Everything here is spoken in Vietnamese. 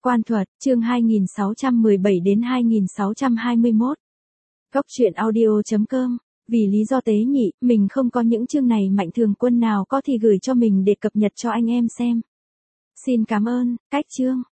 Quan thuật, chương 2617 đến 2621. Góc truyện audio.com. Vì lý do tế nhị, mình không có những chương này, Mạnh Thường Quân nào có thì gửi cho mình để cập nhật cho anh em xem. Xin cảm ơn. Cách chương.